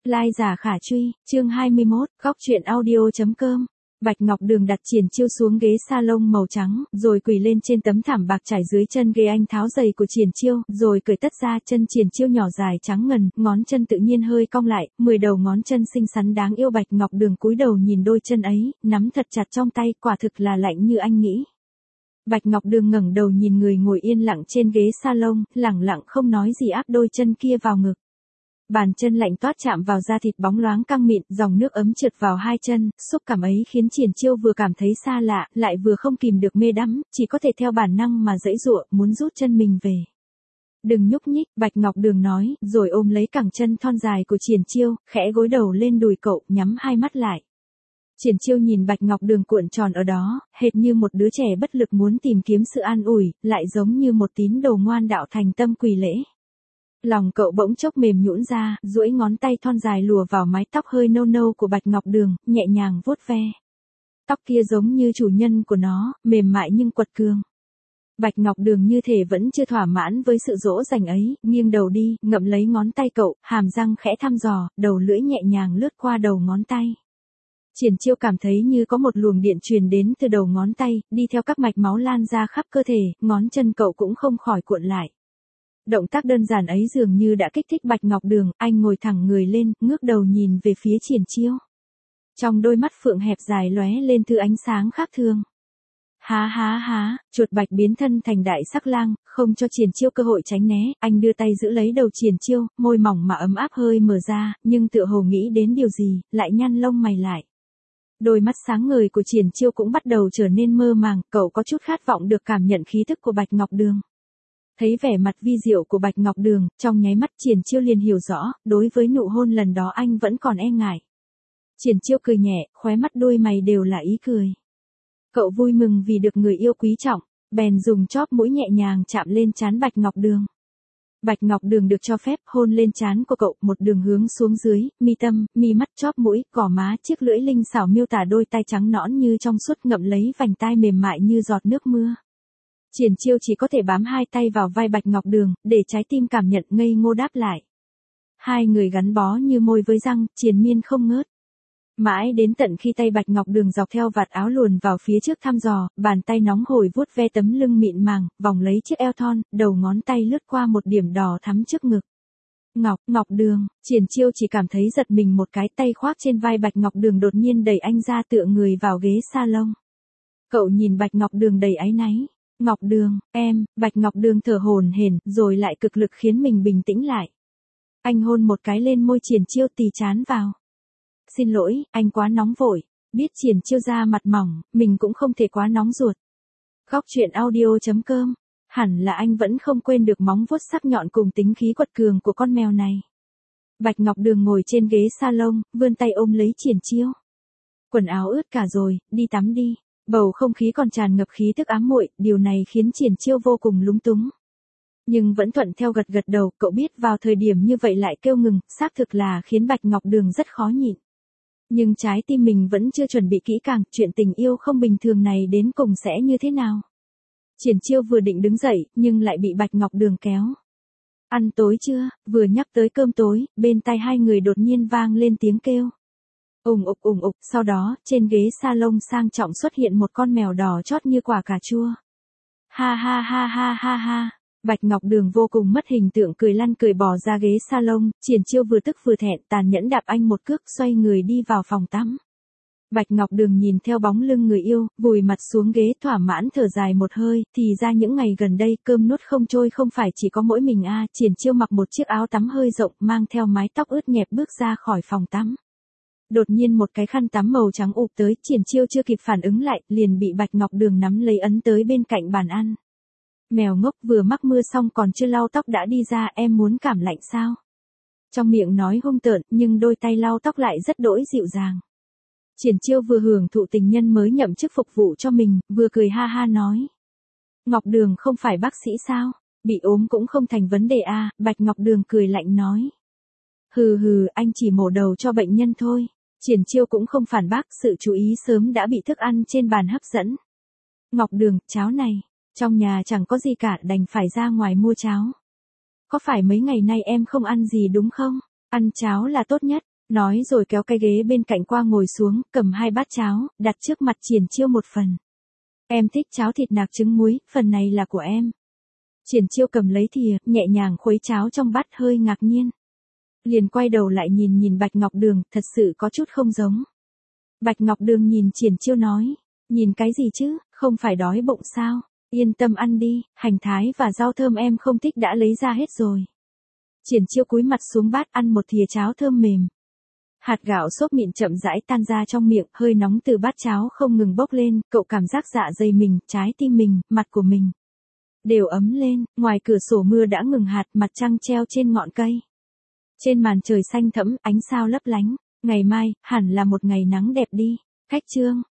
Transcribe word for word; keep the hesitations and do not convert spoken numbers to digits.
Lai giả khả truy, chương hai mươi mốt, góc truyện audio chấm com. Bạch Ngọc Đường đặt Triển Chiêu xuống ghế salon màu trắng, rồi quỳ lên trên tấm thảm bạc trải dưới chân ghế. Anh tháo giày của Triển Chiêu, rồi cởi tất ra. Chân Triển Chiêu nhỏ dài trắng ngần, ngón chân tự nhiên hơi cong lại, mười đầu ngón chân xinh xắn đáng yêu. Bạch Ngọc Đường cúi đầu nhìn đôi chân ấy, nắm thật chặt trong tay, quả thực là lạnh như anh nghĩ. Bạch Ngọc Đường ngẩng đầu nhìn người ngồi yên lặng trên ghế salon, lẳng lặng không nói gì áp đôi chân kia vào ngực. Bàn chân lạnh toát chạm vào da thịt bóng loáng căng mịn, dòng nước ấm trượt vào hai chân, xúc cảm ấy khiến Triển Chiêu vừa cảm thấy xa lạ, lại vừa không kìm được mê đắm, chỉ có thể theo bản năng mà giãy giụa, muốn rút chân mình về. Đừng nhúc nhích, Bạch Ngọc Đường nói, rồi ôm lấy cẳng chân thon dài của Triển Chiêu, khẽ gối đầu lên đùi cậu, nhắm hai mắt lại. Triển Chiêu nhìn Bạch Ngọc Đường cuộn tròn ở đó, hệt như một đứa trẻ bất lực muốn tìm kiếm sự an ủi, lại giống như một tín đồ ngoan đạo thành tâm quỳ lễ. Lòng cậu bỗng chốc mềm nhũn ra, duỗi ngón tay thon dài lùa vào mái tóc hơi nâu nâu của Bạch Ngọc Đường, nhẹ nhàng vuốt ve. Tóc kia giống như chủ nhân của nó, mềm mại nhưng quật cường. Bạch Ngọc Đường như thể vẫn chưa thỏa mãn với sự dỗ dành ấy, nghiêng đầu đi, ngậm lấy ngón tay cậu, hàm răng khẽ thăm dò, đầu lưỡi nhẹ nhàng lướt qua đầu ngón tay. Triển Chiêu cảm thấy như có một luồng điện truyền đến từ đầu ngón tay, đi theo các mạch máu lan ra khắp cơ thể, ngón chân cậu cũng không khỏi cuộn lại. Động tác đơn giản ấy dường như đã kích thích Bạch Ngọc Đường, anh ngồi thẳng người lên, ngước đầu nhìn về phía Triển Chiêu. Trong đôi mắt phượng hẹp dài lóe lên thứ ánh sáng khác thường. Há há há, chuột bạch biến thân thành đại sắc lang, không cho Triển Chiêu cơ hội tránh né, anh đưa tay giữ lấy đầu Triển Chiêu, môi mỏng mà ấm áp hơi mở ra, nhưng tựa hồ nghĩ đến điều gì, lại nhăn lông mày lại. Đôi mắt sáng ngời của Triển Chiêu cũng bắt đầu trở nên mơ màng, cậu có chút khát vọng được cảm nhận khí thức của Bạch Ngọc Đường. Thấy vẻ mặt vi diệu của Bạch Ngọc Đường, trong nháy mắt Triển Chiêu liền hiểu rõ, đối với nụ hôn lần đó anh vẫn còn e ngại. Triển Chiêu cười nhẹ, khóe mắt đôi mày đều là ý cười. Cậu vui mừng vì được người yêu quý trọng, bèn dùng chóp mũi nhẹ nhàng chạm lên trán Bạch Ngọc Đường. Bạch Ngọc Đường được cho phép hôn lên trán của cậu, một đường hướng xuống dưới, mi tâm, mi mắt, chóp mũi, gò má, chiếc lưỡi linh xảo miêu tả đôi tay trắng nõn như trong suốt ngậm lấy vành tai mềm mại như giọt nước mưa. Triển Chiêu chỉ có thể bám hai tay vào vai Bạch Ngọc Đường, để trái tim cảm nhận ngây ngô đáp lại. Hai người gắn bó như môi với răng, triền miên không ngớt. Mãi đến tận khi tay Bạch Ngọc Đường dọc theo vạt áo luồn vào phía trước thăm dò, bàn tay nóng hổi vuốt ve tấm lưng mịn màng, vòng lấy chiếc eo thon, đầu ngón tay lướt qua một điểm đỏ thắm trước ngực. Ngọc, Ngọc Đường, Triển Chiêu chỉ cảm thấy giật mình một cái, tay khoác trên vai Bạch Ngọc Đường đột nhiên đẩy anh ra tựa người vào ghế salon. Cậu nhìn Bạch Ngọc Đường đầy áy náy. Ngọc Đường, em, Bạch Ngọc Đường thở hổn hển, rồi lại cực lực khiến mình bình tĩnh lại. Anh hôn một cái lên môi Triển Chiêu tì chán vào. Xin lỗi, anh quá nóng vội. Biết Triển Chiêu da mặt mỏng, mình cũng không thể quá nóng ruột. Góc truyện audio chấm com. Hẳn là anh vẫn không quên được móng vuốt sắc nhọn cùng tính khí quật cường của con mèo này. Bạch Ngọc Đường ngồi trên ghế salon, vươn tay ôm lấy Triển Chiêu. Quần áo ướt cả rồi, đi tắm đi. Bầu không khí còn tràn ngập khí tức ám muội, điều này khiến Triển Chiêu vô cùng lúng túng. Nhưng vẫn thuận theo gật gật đầu, cậu biết vào thời điểm như vậy lại kêu ngừng, xác thực là khiến Bạch Ngọc Đường rất khó nhịn. Nhưng trái tim mình vẫn chưa chuẩn bị kỹ càng, chuyện tình yêu không bình thường này đến cùng sẽ như thế nào. Triển Chiêu vừa định đứng dậy, nhưng lại bị Bạch Ngọc Đường kéo. Ăn tối chưa? Vừa nhắc tới cơm tối, bên tai hai người đột nhiên vang lên tiếng kêu. Ùng ục ùng ục, sau đó, trên ghế salon sang trọng xuất hiện một con mèo đỏ chót như quả cà chua. Ha ha ha ha ha ha. Bạch Ngọc Đường vô cùng mất hình tượng cười lăn cười bò ra ghế salon, Triển Chiêu vừa tức vừa thẹn tàn nhẫn đạp anh một cước xoay người đi vào phòng tắm. Bạch Ngọc Đường nhìn theo bóng lưng người yêu, vùi mặt xuống ghế thỏa mãn thở dài một hơi, thì ra những ngày gần đây cơm nuốt không trôi không phải chỉ có mỗi mình a. Triển Chiêu mặc một chiếc áo tắm hơi rộng mang theo mái tóc ướt nhẹp bước ra khỏi phòng tắm. Đột nhiên một cái khăn tắm màu trắng ụp tới, Triển Chiêu chưa kịp phản ứng lại, liền bị Bạch Ngọc Đường nắm lấy ấn tới bên cạnh bàn ăn. Mèo ngốc vừa mắc mưa xong còn chưa lau tóc đã đi ra, em muốn cảm lạnh sao? Trong miệng nói hung tợn, nhưng đôi tay lau tóc lại rất đỗi dịu dàng. Triển Chiêu vừa hưởng thụ tình nhân mới nhậm chức phục vụ cho mình, vừa cười ha ha nói. Ngọc Đường không phải bác sĩ sao? Bị ốm cũng không thành vấn đề à, Bạch Ngọc Đường cười lạnh nói. Hừ hừ, anh chỉ mổ đầu cho bệnh nhân thôi. Triển Chiêu cũng không phản bác, sự chú ý sớm đã bị thức ăn trên bàn hấp dẫn. Ngọc Đường, cháo này, trong nhà chẳng có gì cả, đành phải ra ngoài mua cháo. Có phải mấy ngày nay em không ăn gì đúng không? Ăn cháo là tốt nhất. Nói rồi kéo cái ghế bên cạnh qua ngồi xuống, cầm hai bát cháo, đặt trước mặt Triển Chiêu một phần. Em thích cháo thịt nạc trứng muối, phần này là của em. Triển Chiêu cầm lấy thìa, nhẹ nhàng khuấy cháo trong bát hơi ngạc nhiên. Liền quay đầu lại nhìn nhìn Bạch Ngọc Đường, thật sự có chút không giống. Bạch Ngọc Đường nhìn Triển Chiêu nói, nhìn cái gì chứ, không phải đói bụng sao, yên tâm ăn đi, hành thái và rau thơm em không thích đã lấy ra hết rồi. Triển Chiêu cúi mặt xuống bát ăn một thìa cháo thơm mềm. Hạt gạo xốp mịn chậm rãi tan ra trong miệng, hơi nóng từ bát cháo không ngừng bốc lên, cậu cảm giác dạ dày mình, trái tim mình, mặt của mình đều ấm lên, ngoài cửa sổ mưa đã ngừng hạt, mặt trăng treo trên ngọn cây. Trên màn trời xanh thẫm, ánh sao lấp lánh, ngày mai, hẳn là một ngày nắng đẹp đi. Khách chương